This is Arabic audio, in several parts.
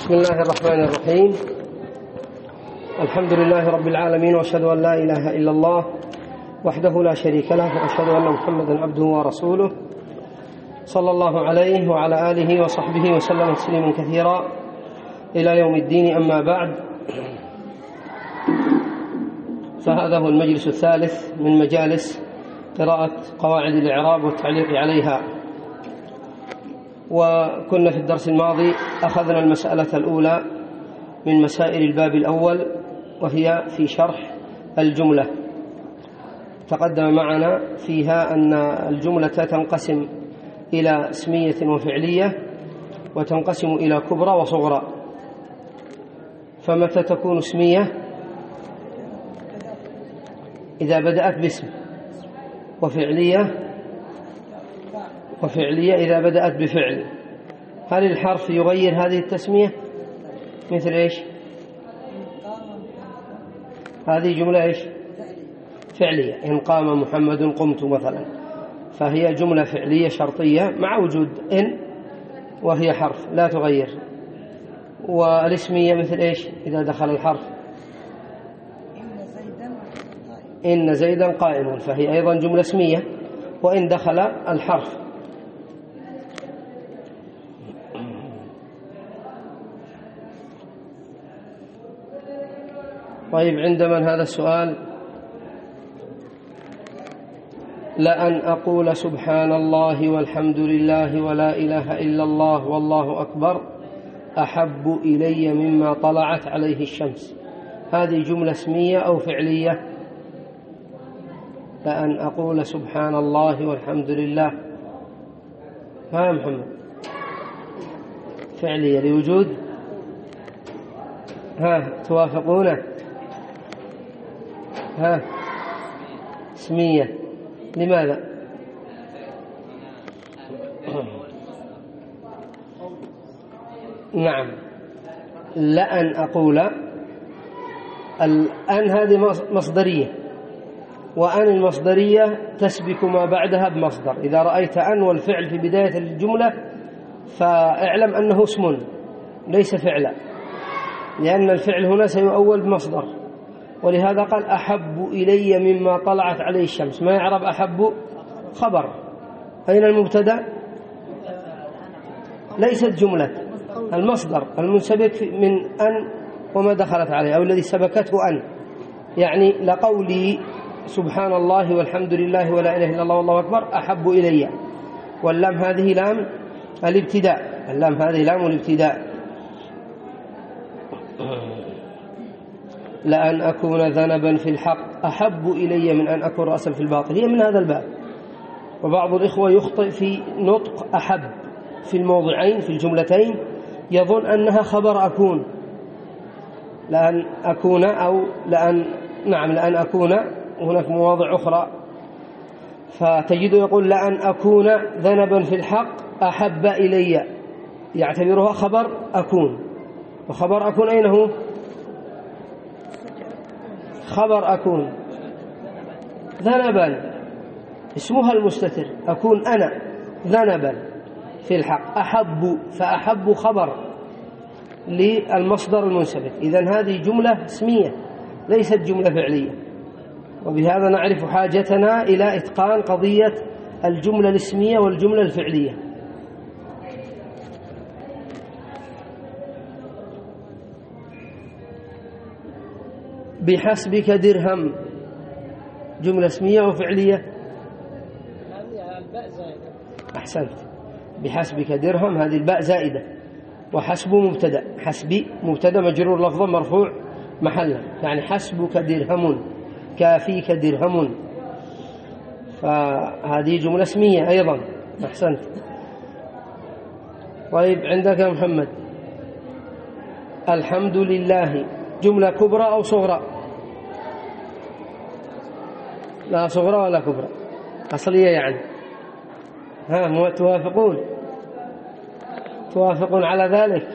بسم الله الرحمن الرحيم. الحمد لله رب العالمين، وأشهد أن لا إله إلا الله وحده لا شريك له، وأشهد أن محمدا عبده ورسوله صلى الله عليه وعلى آله وصحبه وسلم تسليما كثيرا إلى يوم الدين. أما بعد، فهذا هو المجلس الثالث من مجالس قراءة قواعد الإعراب والتعليق عليها. وكنا في الدرس الماضي أخذنا المسألة الأولى من مسائل الباب الأول، وهي في شرح الجملة. تقدم معنا فيها أن الجملة تنقسم إلى اسمية وفعلية، وتنقسم إلى كبرى وصغرى. فمتى تكون اسمية؟ إذا بدأت باسم، وفعلية إذا بدأت بفعل. هل الحرف يغير هذه التسمية؟ مثل إيش؟ هذه جملة إيش؟ فعلية. إن قام محمد قمت مثلا، فهي جملة فعلية شرطية مع وجود إن، وهي حرف لا تغير. والاسمية مثل إيش إذا دخل الحرف؟ إن زيدا قائم، فهي أيضا جملة اسمية وإن دخل الحرف. طيب، عند من هذا السؤال؟ لأن أقول سبحان الله والحمد لله ولا إله إلا الله والله أكبر أحب إلي مما طلعت عليه الشمس. هذه جملة اسمية أو فعلية؟ لأن أقول سبحان الله والحمد لله، ها محمد؟ فعلية لوجود، توافقونه؟ اسمية. لماذا؟ نعم، لأن أقول الآن هذه مصدرية، وأن المصدرية تسبك ما بعدها بمصدر. إذا رأيت أن والفعل في بداية الجملة فاعلم أنه اسم ليس فعلا، لأن الفعل هنا سيؤول بمصدر. ولهذا قال أحب إلي مما طلعت عليه الشمس. ما يعرب أحب؟ خبر. أين المبتدأ؟ ليست جملة، المصدر المنسبك من أن وما دخلت عليه، أو الذي سبكته أن. يعني لقولي سبحان الله والحمد لله ولا إله إلا الله والله أكبر أحب إلي، واللام هذه لام الابتداء، اللام هذه لام الابتداء. لأن أكون ذنبا في الحق أحب إلي من أن أكون رأسا في الباطل، هي من هذا الباب. وبعض الإخوة يخطئ في نطق أحب في الموضعين في الجملتين، يظن أنها خبر أكون، لأن أكون أو لأن، نعم لأن أكون، وهناك مواضع أخرى فتجد يقول لأن أكون ذنبا في الحق أحب إلي، يعتبرها خبر أكون. وخبر أكون أين هو؟ خبر أكون ذنبا اسمها المستتر، أكون أنا ذنبا في الحق أحب، فأحب خبر للمصدر المنسبك. إذن هذه جملة اسمية ليست جملة فعلية. وبهذا نعرف حاجتنا إلى إتقان قضية الجملة الاسمية والجملة الفعلية. بحسبك درهم، جملة اسمية وفعلية؟ أحسنت، بحسبك درهم هذه الباء زائدة، وحسب مبتدأ، حسبي مبتدأ مجرور لفظا مرفوع محلا، يعني حسبك درهم كافيك درهم، فهذه جملة اسمية أيضا. أحسنت. طيب، عندك يا محمد الحمد لله جملة كبرى أو صغرى؟ لا صغرى ولا كبرى، أصلية يعني. توافقون على ذلك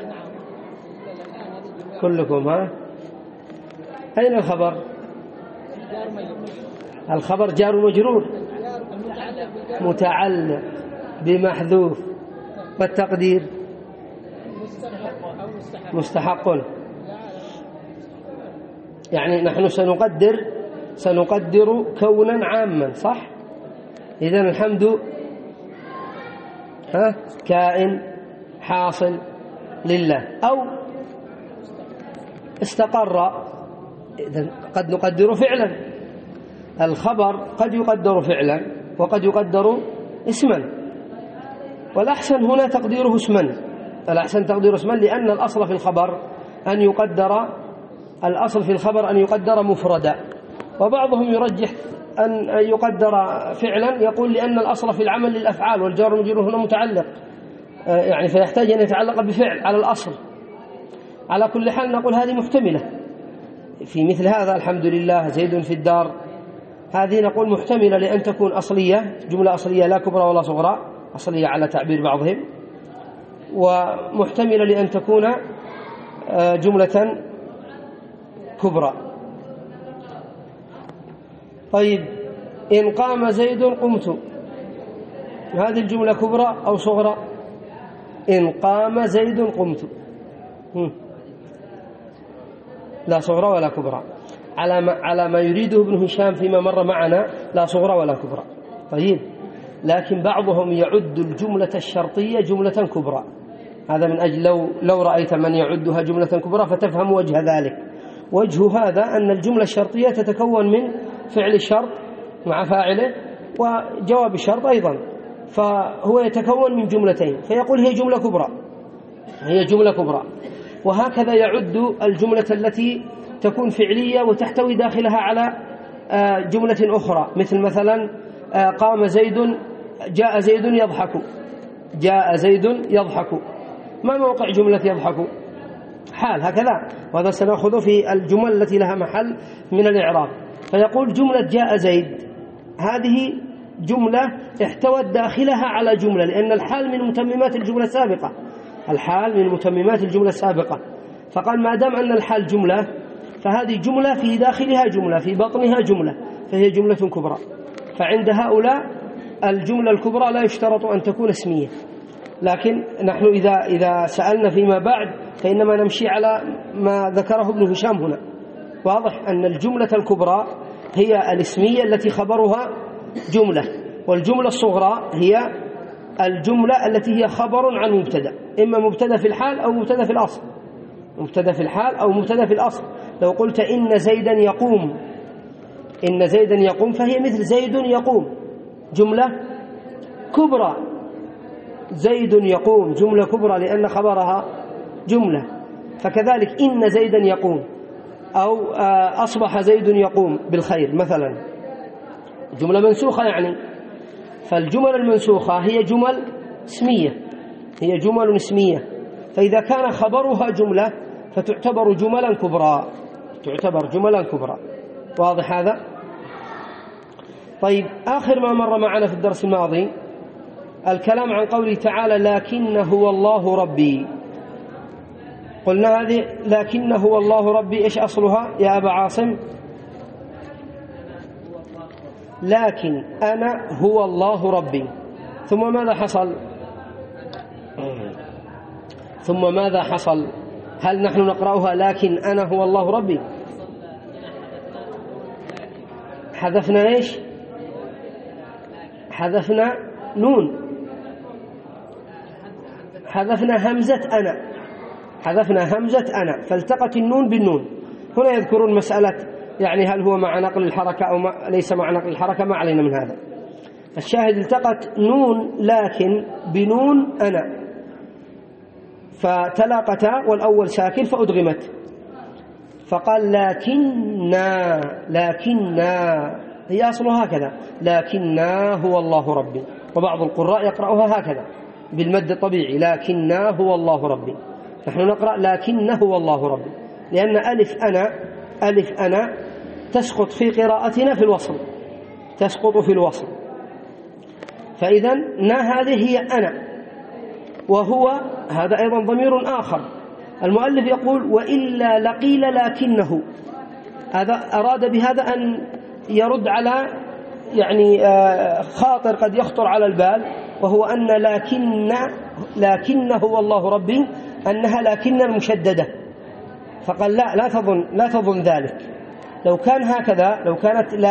كلكم؟ أين الخبر؟ الخبر جار مجرور متعلق بمحذوف، والتقدير مستحق. يعني نحن سنقدر كونا عاما، صح؟ إذن الحمد كائن حاصل لله، أو استقر. إذن قد نقدر فعلا، الخبر قد يقدر فعلا وقد يقدر اسما، والأحسن هنا تقديره اسما، الأحسن تقديره اسما، لأن الأصل في الخبر أن يقدر مفردا، وبعضهم يرجح أن يقدر فعلا، يقول لأن الأصل في العمل للأفعال والجار والمجرور هنا متعلق، يعني فيحتاج أن يتعلق بفعل على الأصل. على كل حال نقول هذه محتملة في مثل هذا، الحمد لله زيد في الدار، هذه نقول محتملة لأن تكون أصلية، جملة أصلية لا كبرى ولا صغرى، أصلية على تعبير بعضهم، ومحتملة لأن تكون جملة كبرى. طيب، إن قام زيد قمت، هذه الجملة كبرى أو صغرى؟ إن قام زيد قمت، لا صغرى ولا كبرى، على ما يريده ابن هشام فيما مر معنا، لا صغرى ولا كبرى. طيب، لكن بعضهم يعد الجملة الشرطية جملة كبرى، هذا من أجل لو رأيت من يعدها جملة كبرى فتفهم وجه ذلك. وجه هذا أن الجملة الشرطية تتكون من فعل الشرط مع فاعله وجواب الشرط أيضا، فهو يتكون من جملتين، فيقول هي جملة كبرى. وهكذا يعد الجملة التي تكون فعلية وتحتوي داخلها على جملة أخرى، مثلا قام زيد، جاء زيد يضحك، ما موقع جملة يضحك؟ حال، هكذا، وهذا سنأخذ في الجمل التي لها محل من الإعراب. فيقول جملة جاء زيد هذه جملة احتوت داخلها على جملة، لأن الحال من متممات الجملة السابقة، فقال ما دام أن الحال جملة فهذه جملة في داخلها جملة، في بطنها جملة، فهي جملة كبرى. فعند هؤلاء الجملة الكبرى لا يشترط أن تكون اسمية، لكن نحن إذا سألنا فيما بعد فإنما نمشي على ما ذكره ابن هشام هنا. واضح أن الجملة الكبرى هي الاسمية التي خبرها جملة، والجملة الصغرى هي الجملة التي هي خبر عن مبتدأ، إما مبتدأ في الحال أو مبتدأ في الأصل. لو قلت إن زيدا يقوم فهي مثل زيد يقوم، جملة كبرى، زيد يقوم جملة كبرى لأن خبرها جملة. فكذلك إن زيدا يقوم، أو أصبح زيد يقوم بالخير مثلا، جملة منسوخة يعني. فالجمل المنسوخة هي جمل اسمية، فإذا كان خبرها جملة فتعتبر جملا كبرى. واضح هذا؟ طيب، آخر ما مر معنا في الدرس الماضي الكلام عن قوله تعالى لكن هو الله ربي. قلنا هذه لكن هو الله ربي إيش أصلها يا أبا عاصم؟ لكن أنا هو الله ربي، ثم ماذا حصل؟ هل نحن نقرأها لكن أنا هو الله ربي؟ حذفنا إيش؟ حذفنا نون، حذفنا همزة أنا، فالتقت النون بالنون. هنا يذكرون مسألة يعني هل هو مع نقل الحركة أو ليس مع نقل الحركة، ما علينا من هذا. الشاهد التقت نون لكن بنون أنا، فتلاقتا والأول ساكن فأدغمت، فقال لكننا هي أصلها هكذا، لكننا هو الله ربي. وبعض القراء يقرأها هكذا بالمد الطبيعي، لكننا هو الله ربي. نحن نقرأ لكنه هو الله ربي، لأن ألف أنا تسقط في قراءتنا في الوصل، فإذا هذه هي أنا، وهو هذا أيضا ضمير آخر. المؤلف يقول وإلا لقيل لكنه، هذا أراد بهذا أن يرد على يعني خاطر قد يخطر على البال، وهو أن لكنه هو الله ربي أنها لكن المشددة، فقال لا تظن ذلك. لو كان هكذا، لو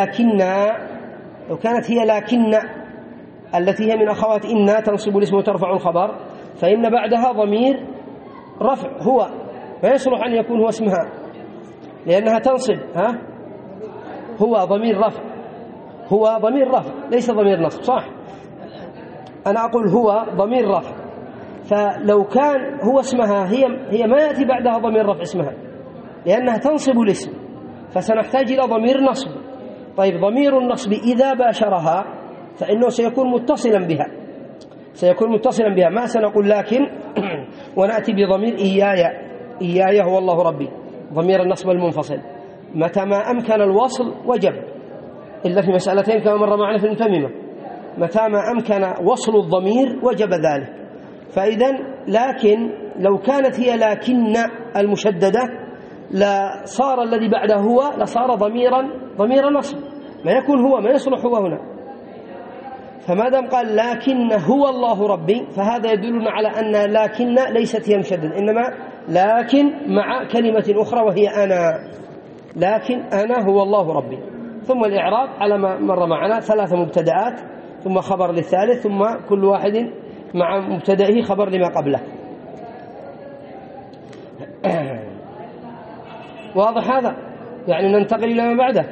كانت هي لكن التي هي من أخوات إن تنصب الاسم وترفع الخبر، فإن بعدها ضمير رفع هو، ما يصلح أن يكون هو اسمها لأنها تنصب هو ضمير رفع ليس ضمير نصب، صح؟ أنا أقول هو ضمير رفع، فلو كان هو اسمها هي ما يأتي بعدها ضمير رفع اسمها لأنها تنصب الاسم، فسنحتاج إلى ضمير نصب. طيب ضمير النصب إذا باشرها فإنه سيكون متصلا بها، ما سنقول لكن ونأتي بضمير إياي هو الله ربي، ضمير النصب المنفصل متى ما أمكن الوصل وجب، إلا في مسألتين كما مر معنا في المتممة، متى ما أمكن وصل الضمير وجب ذلك. فإذا لكن لو كانت هي لكن المشددة لصار الذي بعده هو لصار ضمير نصب، ما يكون هو، ما يصلح هو هنا. فما دام قال لكن هو الله ربي فهذا يدلنا على أن لكن ليست هي مشدد، إنما لكن مع كلمة أخرى وهي أنا، لكن أنا هو الله ربي. ثم الإعراب على ما مر معنا 3 مبتدآت ثم خبر للثالث ثم كل واحد مع مبتدئه خبر لما قبله. واضح هذا؟ يعني ننتقل إلى ما بعده.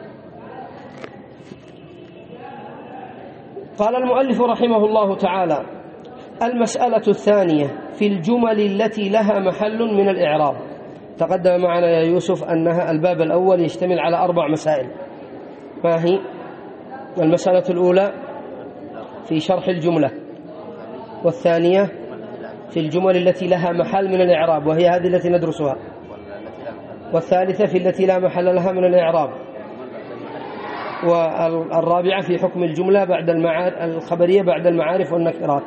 قال المؤلف رحمه الله تعالى: المسألة الثانية في الجمل التي لها محل من الإعراب. تقدم معنا يا يوسف أنها الباب الأول يشتمل على 4 مسائل. ما هي؟ المسألة الأولى في شرح الجملة، والثانية في الجمل التي لها محل من الإعراب وهي هذه التي ندرسها، والثالثة في التي لا محل لها من الإعراب، والرابعة في حكم الجملة بعد الخبرية بعد المعارف والنكرات.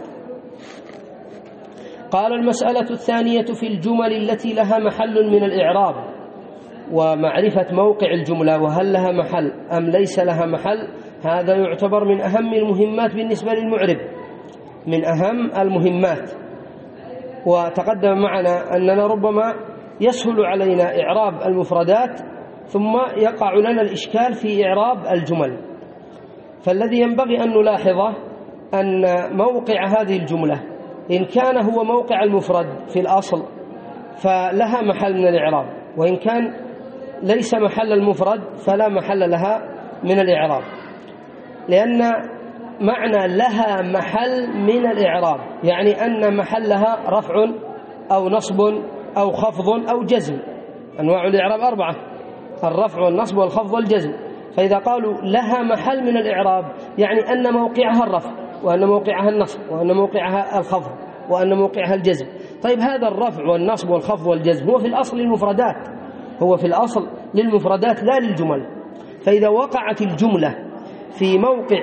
قال: المسألة الثانية في الجمل التي لها محل من الإعراب ومعرفة موقع الجملة وهل لها محل أم ليس لها محل. هذا يعتبر من أهم المهمات بالنسبة للمعرب، من أهم المهمات. وتقدم معنا أننا ربما يسهل علينا إعراب المفردات ثم يقع لنا الإشكال في إعراب الجمل. فالذي ينبغي أن نلاحظه أن موقع هذه الجملة إن كان هو موقع المفرد في الأصل فلها محل من الإعراب، وإن كان ليس محل المفرد فلا محل لها من الإعراب، لأن معنى لها محل من الإعراب يعني أن محلها رفع أو نصب أو خفض أو جزم. أنواع الإعراب 4: الرفع والنصب والخفض والجزم. فإذا قالوا لها محل من الإعراب يعني أن موقعها الرفع وأن موقعها النصب وأن موقعها الخفض وأن موقعها الجزم. طيب هذا الرفع والنصب والخفض والجزم هو في الأصل للمفردات، هو في الأصل للمفردات لا للجمل. فإذا وقعت الجملة في موقع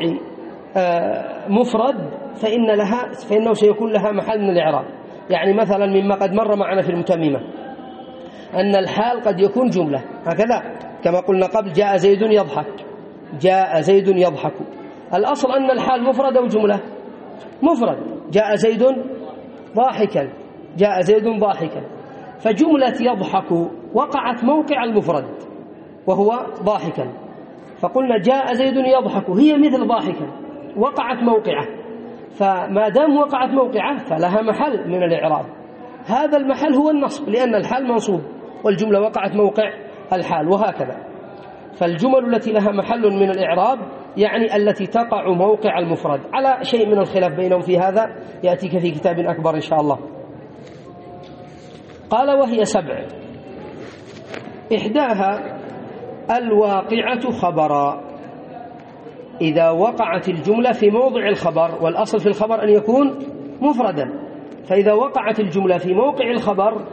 مفرد فإنه سيكون لها محل من الإعراب. يعني مثلا مما قد مر معنا في المتممة أن الحال قد يكون جملة، هكذا كما قلنا قبل: جاء زيد يضحك، جاء زيد يضحك. الأصل أن الحال مفرد أو جملة؟ مفرد. جاء زيد ضاحكا، جاء زيد ضاحكا. فجملة يضحك وقعت موقع المفرد وهو ضاحكا، فقلنا جاء زيد يضحك هي مثل ضاحكا وقعت موقعه، فما دام وقعت موقعه فلها محل من الإعراب. هذا المحل هو النصب لأن الحال منصوب والجملة وقعت موقع الحال، وهكذا. فالجمل التي لها محل من الإعراب يعني التي تقع موقع المفرد، على شيء من الخلاف بينهم في هذا يأتيك في كتاب أكبر إن شاء الله. قال: وهي 7: إحداها الواقعة خبرا. إذا وقعت الجملة في موضع الخبر، والأصل في الخبر أن يكون مفردا، فإذا وقعت الجملة في موقع الخبر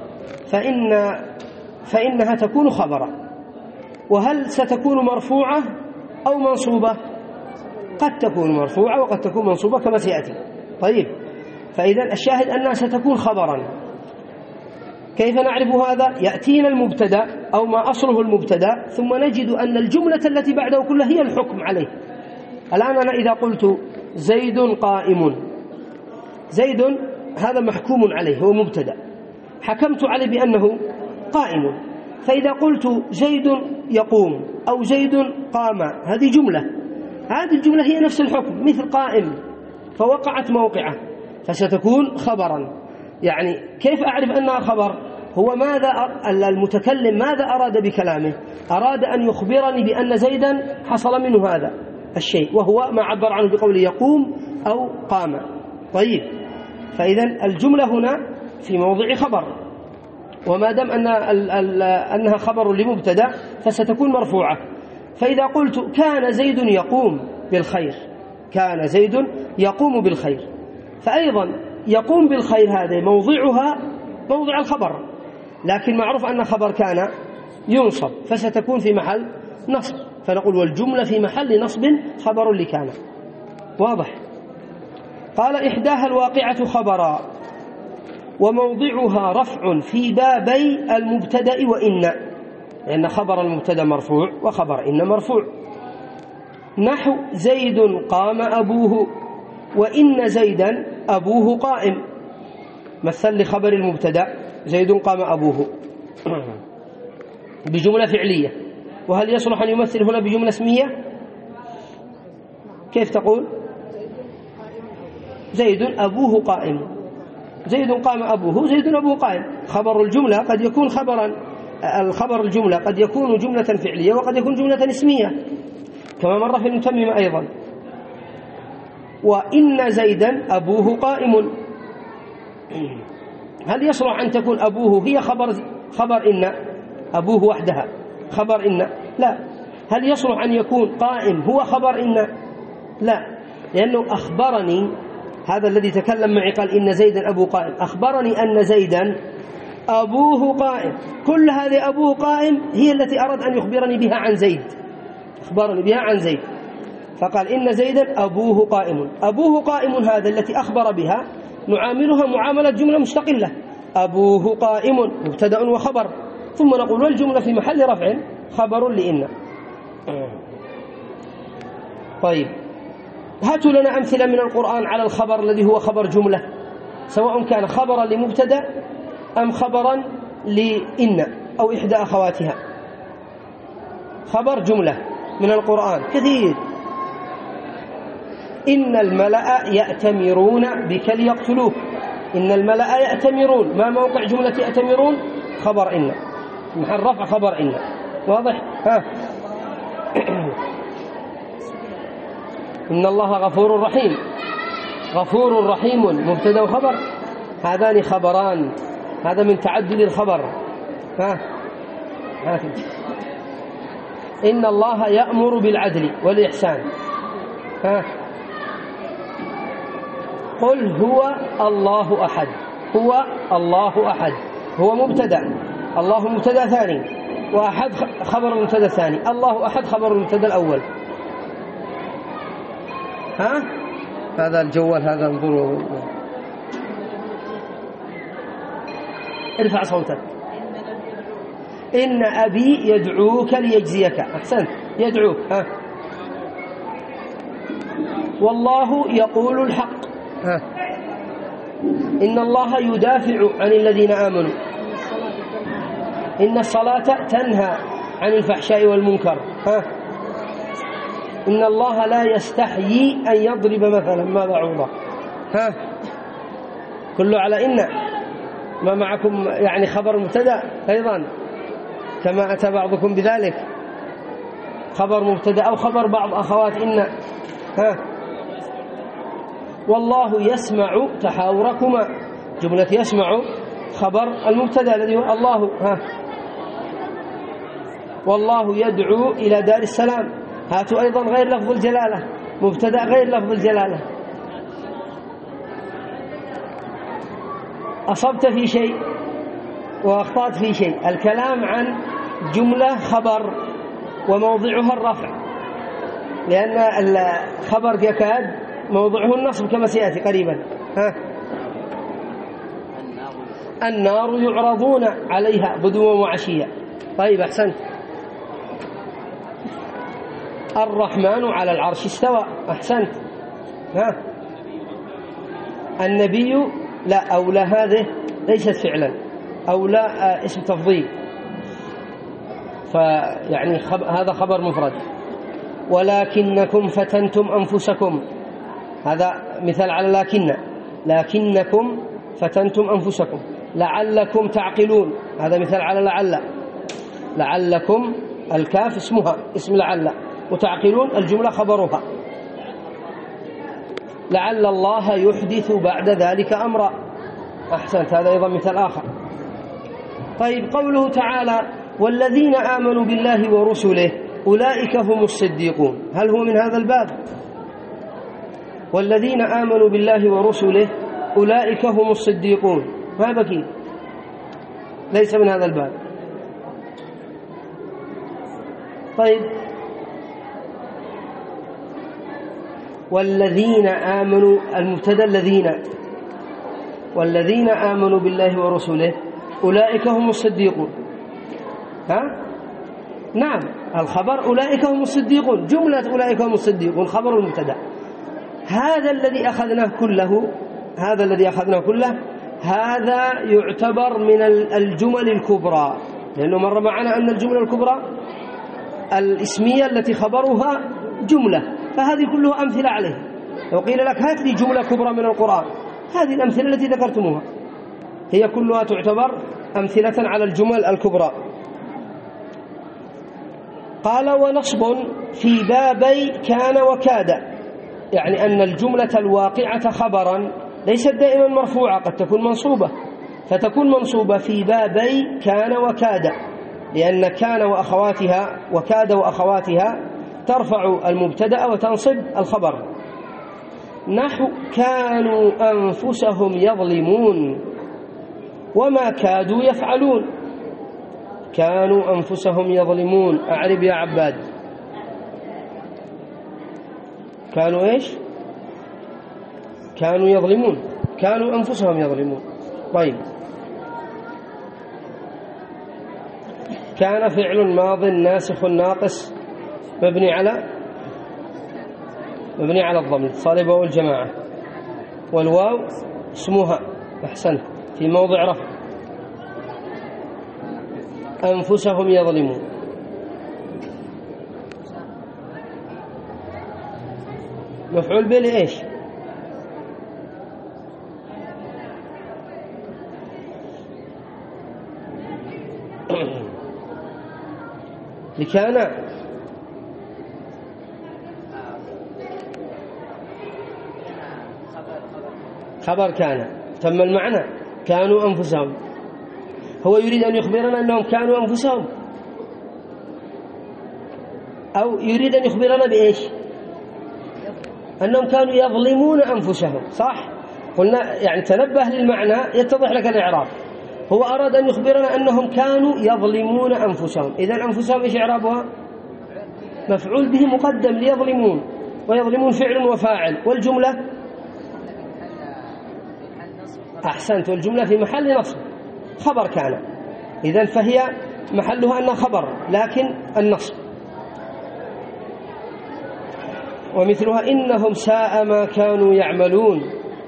فإنها تكون خبرا. وهل ستكون مرفوعة أو منصوبة؟ قد تكون مرفوعة وقد تكون منصوبة كما سيأتي. طيب، فإذا الشاهد أنها ستكون خبرا. كيف نعرف هذا؟ يأتينا المبتدأ أو ما أصله المبتدأ ثم نجد أن الجملة التي بعده كلها هي الحكم عليه. الآن أنا إذا قلت زيد قائم، زيد هذا محكوم عليه، هو مبتدأ. حكمت عليه بأنه قائم. فإذا قلت زيد يقوم أو زيد قام، هذه جملة، هذه الجملة هي نفس الحكم مثل قائم، فوقعت موقعه فستكون خبرا. يعني كيف أعرف أنها خبر؟ هو ماذا المتكلم ماذا أراد بكلامه؟ أراد أن يخبرني بأن زيدا حصل منه هذا الشيء، وهو ما عبر عنه بقوله يقوم أو قام. طيب، فإذا الجملة هنا في موضع خبر، وما دام أنها خبر لمبتدأ فستكون مرفوعة. فإذا قلت كان زيد يقوم بالخير، كان زيد يقوم بالخير، فأيضا يقوم بالخير هذا موضعها موضع الخبر، لكن معروف أن خبر كان ينصب فستكون في محل نصب، فنقول والجملة في محل نصب خبر لكان. واضح؟ قال إحداها الواقعة خبرا وموضعها رفع في بابي المبتدأ وإن، لأن خبر المبتدأ مرفوع وخبر إن مرفوع. نحو زيد قام أبوه وإن زيدا أبوه قائم، مثل لخبر المبتدأ زيد قام أبوه بجملة فعلية. وهل يصلح أن يمثل هنا بجملة اسمية؟ كيف تقول؟ زيد أبوه قائم، زيد قام أبوه، زيد أبوه قائم. خبر الجملة قد يكون خبرا، الخبر الجملة قد يكون جملة فعلية وقد يكون جملة اسمية، كما مر في المتممة أيضا. وإن زيدا أبوه قائم، هل يصلح أن تكون أبوه هي خبر إن، أبوه وحدها خبر إن؟ لا. هل يصلح أن يكون قائم هو خبر إن؟ لا، لأنه أخبرني، هذا الذي تكلم معي قال إن زيدا أبوه قائم، أخبرني أن زيدا أبوه قائم. كل هذه أبوه قائم هي التي أراد أن يخبرني بها عن زيد، أخبرني بها عن زيد، فقال إن زيدا أبوه قائم. أبوه قائم هذا التي أخبر بها نعاملها معاملة جملة مستقلة، أبوه قائم مبتدأ وخبر، ثم نقول والجملة في محل رفع خبر لإن. طيب، هاتوا لنا أمثلة من القرآن على الخبر الذي هو خبر جملة، سواء كان خبرا لمبتدأ أم خبرا لإن أو إحدى أخواتها. خبر جملة من القرآن كثير. إن الملأ يأتمرون بك ليقتلوك، إن الملأ يأتمرون، ما موقع جملة يأتمرون؟ خبر إن، محل رفع خبر إن. واضح؟ ها. إن الله غفور رحيم، غفور رحيم مبتدأ وخبر، هذان خبران، هذا من تعدد الخبر. ها. إن الله يأمر بالعدل والإحسان. ها. قل هو الله أحد، هو الله أحد هو مبتدأ، الله مبتدأ ثاني، وأحد خبر المبتدأ الثاني، الله أحد خبر المبتدأ الأول. ها؟ هذا الجوال هذا انظروا، ارفع صوتك. إن أبي يدعوك ليجزيك، أحسنت، يدعوك. ها. والله يقول الحق. ها. إن الله يدافع عن الذين آمنوا، إن الصلاة تنهى عن الفحشاء والمنكر. ها. إن الله لا يستحيي أن يضرب مثلا ما بعوضة. ها. كله على إن، ما معكم يعني خبر مبتدأ أيضا كما أتى بعضكم بذلك، خبر مبتدأ أو خبر بعض أخوات إن. ها. والله يسمع تحاوركما، جملة يسمع خبر المبتدأ الذي هو الله. ها. والله يدعو إلى دار السلام، هاتوا أيضا غير لفظ الجلالة، مبتدأ غير لفظ الجلالة. أصبت في شيء وأخطأت في شيء، الكلام عن جملة خبر وموضعها الرفع، لأن الخبر يكاد موضعه النصب كما سيأتي قريبا. ها. النار يعرضون عليها غدوا وعشيا. طيب، أحسنت. الرحمن على العرش استوى. أحسنت. ها. النبي لا، أو لا، هذه ليست فعلا، أو لا اسم تفضيل، فيعني هذا خبر مفرد. ولكنكم فتنتم أنفسكم، هذا مثال على لكنكم فتنتم أنفسكم. لعلكم تعقلون، هذا مثال على لعلكم الكاف اسمها اسم لعل، وتعقلون الجملة خبرها. لعل الله يحدث بعد ذلك أمرا، أحسنت، هذا أيضا مثال آخر. طيب، قوله تعالى والذين آمنوا بالله ورسله أولئك هم الصديقون، هل هو من هذا الباب؟ والذين آمنوا بالله ورسله أولئك هم الصديقون، ما بكي، ليس من هذا الباب. طيب، والذين آمنوا، المبتدأ والذين آمنوا بالله ورسله أولئك هم الصديقون. نعم، الخبر أولئك هم الصديقون، جملة أولئك هم الصديقون خبر المبتدأ. هذا الذي أخذناه كله هذا يعتبر من الجمل الكبرى، لأنه مر معنا أن الجملة الكبرى الاسمية التي خبرها جملة، فهذه كلها أمثلة عليه. لو قيل لك هات لي جملة كبرى من القرآن، هذه الأمثلة التي ذكرتموها هي كلها تعتبر أمثلة على الجمل الكبرى. قال ونصب في بابي كان وكاد، يعني أن الجملة الواقعة خبرا ليست دائما مرفوعة، قد تكون منصوبة، فتكون منصوبة في بابي كان وكاد، لأن كان وأخواتها وكاد وأخواتها ترفع المبتدأ وتنصب الخبر. نحو كانوا أنفسهم يظلمون وما كادوا يفعلون. كانوا أنفسهم يظلمون، أعرب يا عباد. كانوا إيش؟ كانوا يظلمون، كانوا أنفسهم يظلمون. طيب، كان فعل ماض ناسخ ناقص مبني على الضم صالبة والجماعة، والواو اسمها، أحسنت، في موضع رفع. أنفسهم يظلمون، مفعول به لإيش؟ لكان، خبر كان، تم المعنى، كانوا أنفسهم. هو يريد أن يخبرنا أنهم كانوا أنفسهم، أو يريد أن يخبرنا بإيش؟ أنهم كانوا يظلمون أنفسهم، صح؟ قلنا يعني تنبه للمعنى يتضح لك الإعراب. هو أراد أن يخبرنا أنهم كانوا يظلمون أنفسهم، إذن أنفسهم إيش إعرابها؟ مفعول به مقدم ليظلمون، ويظلمون فعل وفاعل، والجملة أحسنت، والجملة في محل نصب خبر كان، إذن فهي محلها أنها خبر لكن النصب. ومثلها إنهم ساء ما كانوا يعملون.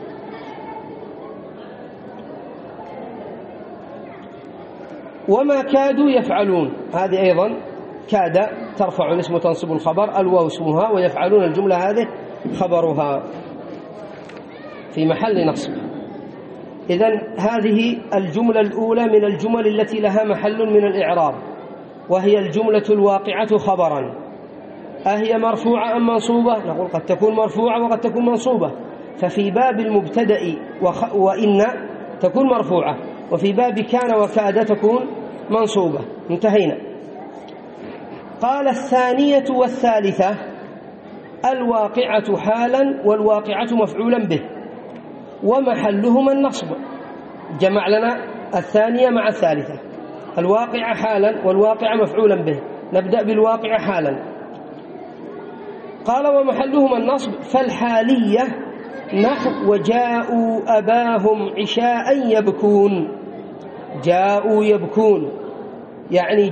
وما كادوا يفعلون، هذه أيضا كاد ترفع الاسم وتنصب الخبر، الواو اسمها، ويفعلون الجملة هذه خبرها في محل نصب. إذن هذه الجملة الأولى من الجمل التي لها محل من الإعراب، وهي الجملة الواقعة خبرا. أهي مرفوعة أم منصوبة؟ نقول قد تكون مرفوعة وقد تكون منصوبة، ففي باب المبتدأ وإن تكون مرفوعة، وفي باب كان وكاد تكون منصوبة. انتهينا. قال الثانية والثالثة الواقعة حالا والواقعة مفعولا به ومحلهما النصب. جمع لنا الثانية مع الثالثة، الواقعة حالا والواقعة مفعولا به. نبدأ بالواقعة حالا. قال ومحلهما النصب، فالحالية نحو وجاءوا أباهم عشاء يبكون. جاءوا يبكون يعني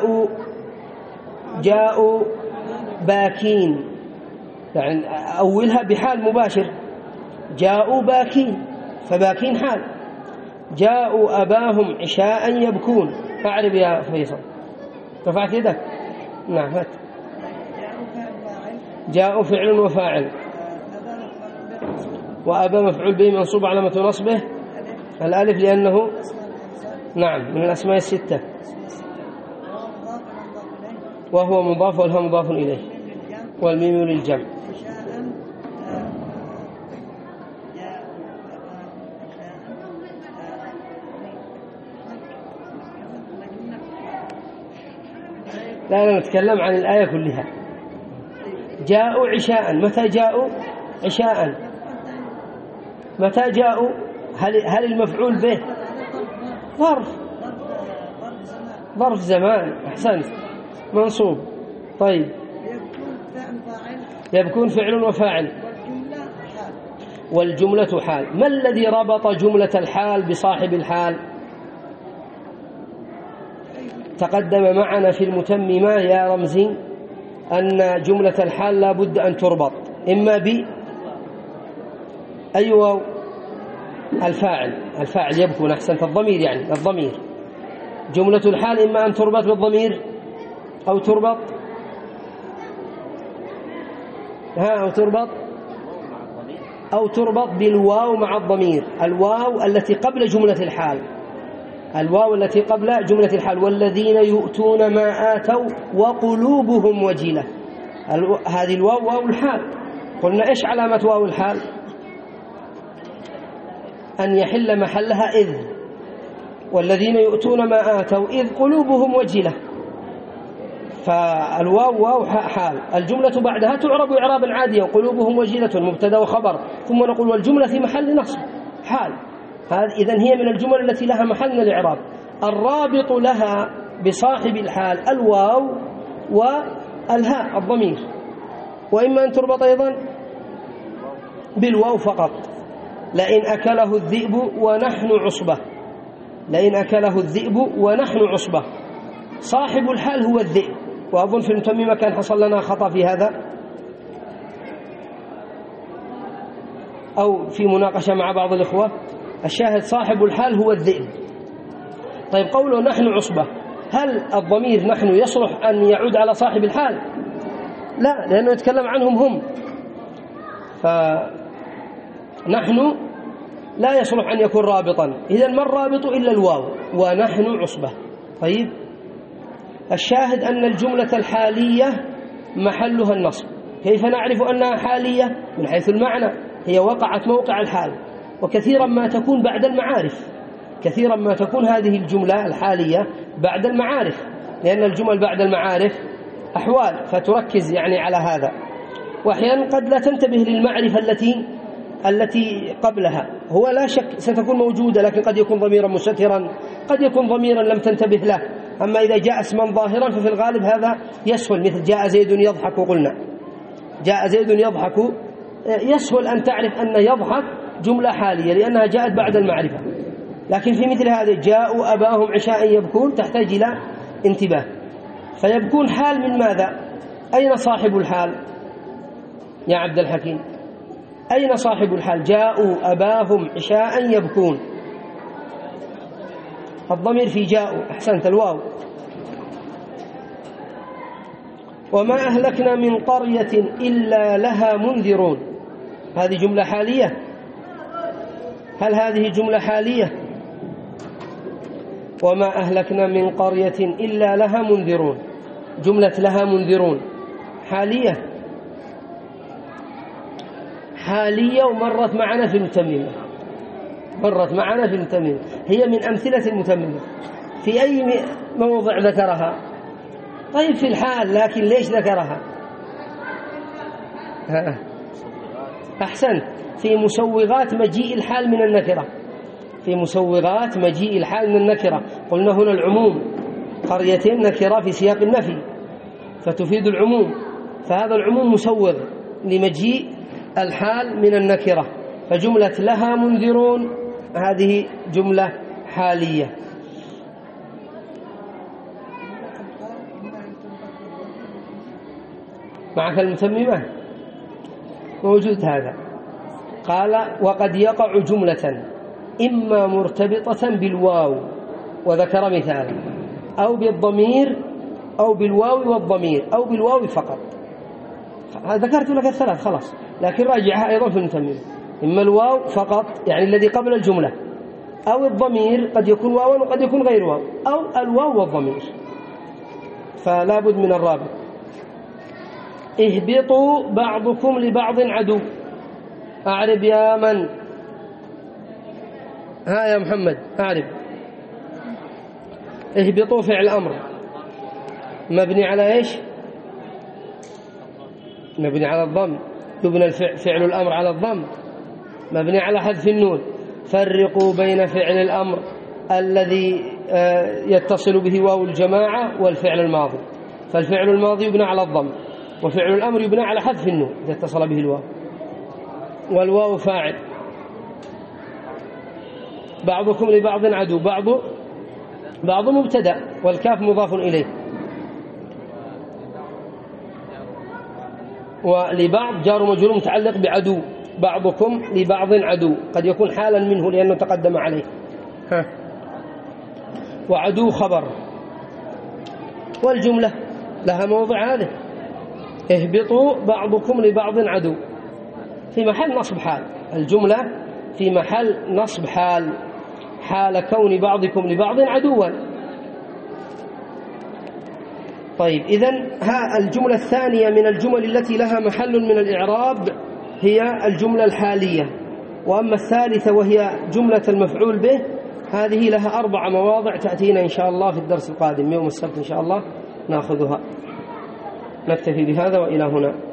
جاءوا باكين، يعني أولها بحال مباشر، جاءوا باكين، فباكين حال. جاءوا أباهم عشاء يبكون. أعرف يا فيصل، رفعت يدك؟ نعم هات. جاءوا فعل وفاعل، وأبا مفعول به منصوب علامة نصبه الألف لأنه نعم من الأسماء الستة، وهو مضاف والها مضاف إليه، والميم للجمع. لا نتكلم عن الآية كلها. جاءوا عشاء، متى جاءوا عشاء؟ متى جاءوا؟ هل المفعول به ظرف زمان؟ أحسنت، منصوب. طيب يبكون فعل وفاعل، والجملة حال. ما الذي ربط جملة الحال بصاحب الحال؟ تقدم معنا في المتممة يا رمزي أن جملة الحال لا بد أن تربط إما ب أيوة الفاعل يبكون. أحسنت، الضمير، يعني الضمير. جملة الحال إما أن تربط بالضمير أو تربط بالواو مع الضمير. الواو التي قبل جملة الحال، والذين يؤتون ما آتوا وقلوبهم وجلة. هذه الواو واو الحال. قلنا إيش علامة واو الحال؟ أن يحل محلها إذ، والذين يؤتون ما آتوا إذ قلوبهم وجلة، فالواو واو حال. الجملة بعدها تعرب إعرابا عاديا، قلوبهم وجلة مبتدا وخبر، ثم نقول والجملة في محل نصب حال. إذن هي من الجمل التي لها محل من الإعراب. الرابط لها بصاحب الحال الواو والهاء الضمير، وإما أن تربط أيضا بالواو فقط. لئن أكله الذئب ونحن عصبة، صاحب الحال هو الذئب. وأظن في المتممة كان حصل لنا خطأ في هذا أو في مناقشة مع بعض الإخوة. الشاهد صاحب الحال هو الذئب. طيب قوله نحن عصبة، هل الضمير نحن يصلح أن يعود على صاحب الحال؟ لا، لأنه يتكلم عنهم هم، فنحن لا يصلح أن يكون رابطا. إذن ما الرابط إلا الواو، ونحن عصبة. طيب الشاهد أن الجملة الحالية محلها النصب. كيف نعرف أنها حالية؟ من حيث المعنى، هي وقعت موقع الحال، وكثيرا ما تكون بعد المعارف. كثيرا ما تكون هذه الجملة الحالية بعد المعارف، لأن الجمل بعد المعارف أحوال، فتركز يعني على هذا. وأحيانا قد لا تنتبه للمعرفة التي قبلها. هو لا شك ستكون موجودة، لكن قد يكون ضميرا مستترا، قد يكون ضميرا لم تنتبه له. أما إذا جاء اسما ظاهرا ففي الغالب هذا يسهل، مثل جاء زيد يضحك. وقلنا جاء زيد يضحك، يسهل أن تعرف أن يضحك جملة حالية لأنها جاءت بعد المعرفة. لكن في مثل هذا جاءوا أباهم عشاء يبكون تحتاج إلى انتباه. فيبكون حال من ماذا؟ أين صاحب الحال يا عبد الحكيم؟ أين صاحب الحال؟ جاءوا أباهم عشاء يبكون، الضمير في جاءوا. أحسنت، الواو. وما أهلكنا من قرية إلا لها منذرون، هذه جملة حالية. هل هذه جملة حالية؟ وما أهلكنا من قرية إلا لها منذرون، جملة لها منذرون حالية. حالية ومرت معنا في المتممة، هي من أمثلة المتممة. في أي موضع ذكرها؟ طيب في الحال، لكن ليش ذكرها؟ أحسنت، في مسوغات مجيء الحال من النكرة. قلنا هنا العموم، قرية نكرة في سياق النفي فتفيد العموم، فهذا العموم مسوغ لمجيء الحال من النكرة. فجملة لها منذرون هذه جملة حالية. معك المتممة موجود هذا. قال وقد يقع جملة إما مرتبطة بالواو وذكر مثالا، أو بالضمير، أو بالواو والضمير، أو بالواو فقط. ذكرت لك الثلاث خلاص، لكن راجعها أيضا في المتمم. إما الواو فقط يعني الذي قبل الجملة، أو الضمير قد يكون واو وقد يكون غير واو، أو الواو والضمير. فلا بد من الرابع. اهبطوا بعضكم لبعض عدو. أعرب يا من؟ ها يا محمد أعرب. اهبطوا فعل أمر مبني على إيش؟ مبني على الضم. يبنى فعل الأمر على الضم مبني على حذف النون. فرقوا بين فعل الأمر الذي يتصل به واو الجماعة والفعل الماضي. فالفعل الماضي يبنى على الضم، وفعل الأمر يبنى على حذف النون إذا اتصل به الواو، والواو فاعل. بعضكم لبعض عدو، بعض مبتدأ والكاف مضاف إليه، ولبعض جار ومجرور متعلق بعدو. بعضكم لبعض عدو قد يكون حالا منه لأنه تقدم عليه. وعدو خبر، والجملة لها موضع هذا. اهبطوا بعضكم لبعض عدو في محل نصب حال. الجملة في محل نصب حال كون بعضكم لبعض عدوا. طيب إذن الجملة الثانية من الجمل التي لها محل من الإعراب هي الجملة الحالية. وأما الثالثة وهي جملة المفعول به هذه لها 4 مواضع تأتينا إن شاء الله في الدرس القادم يوم السبت إن شاء الله نأخذها. نكتفي بهذا وإلى هنا.